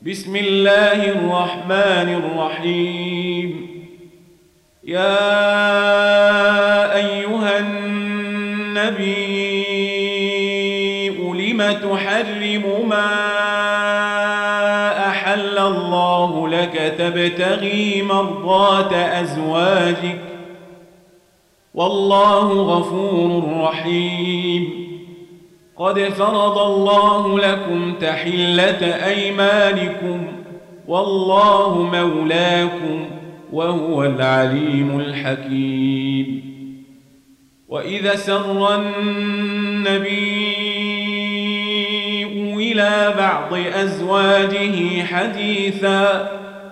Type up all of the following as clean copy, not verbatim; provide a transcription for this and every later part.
بسم الله الرحمن الرحيم. يا أيها النبي لم تحرم ما أحل الله لك تبتغي مرضات أزواجك والله غفور رحيم. قد فرض الله لكم تحلة أيمانكم والله مولاكم وهو العليم الحكيم. وإذا سر النبي إلى بعض أزواجه حديثا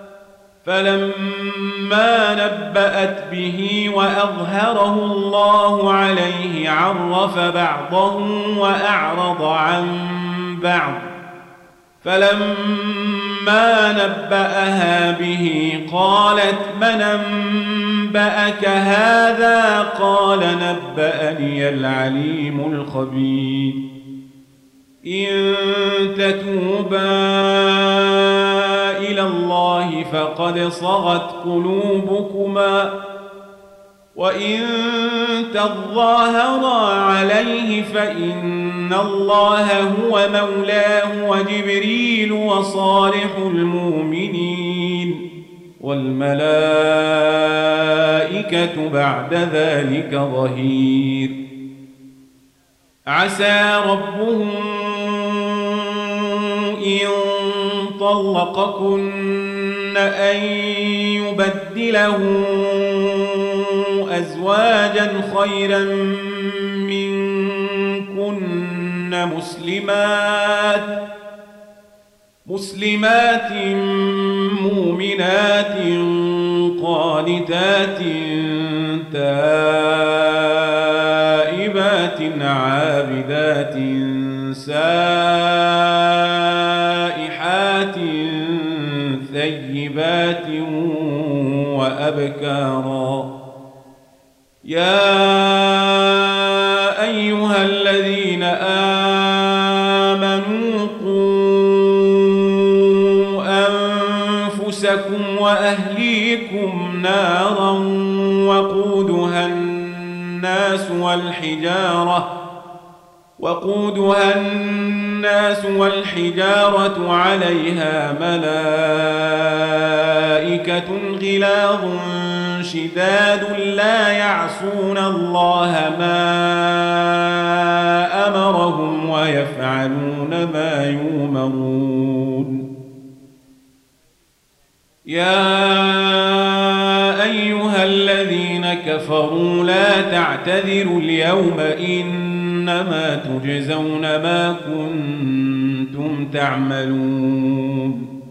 فلما نبأت به وأظهره الله عليه عرف بعضه وأعرض عن بعض، فلما نبأها به قالت من أنبأك هذا؟ قال نبأني العليم الخبير. إن تتوبا إلى الله فقد صغت قلوبكما وإن تظاهرا عليه فإن الله هو مولاه وجبريل وصالح المؤمنين والملائكة بعد ذلك ظهير. عسى ربه إن طلقكن أن يبدله أزواجا خيرا منكن مسلمات مؤمنات قانتات تائبات عابدات سائحات ثيبات وأبكارا. يا أيها الذين آمنوا قوا أنفسكم وأهليكم نارا وقودها الناس والحجارة عليها ملائكة غلاظ شداد لا يعصون الله ما أمرهم ويفعلون ما يؤمرون. يا أيها الذين كفروا لا تعتذروا اليوم إنما تجزون ما كنتم تعملون.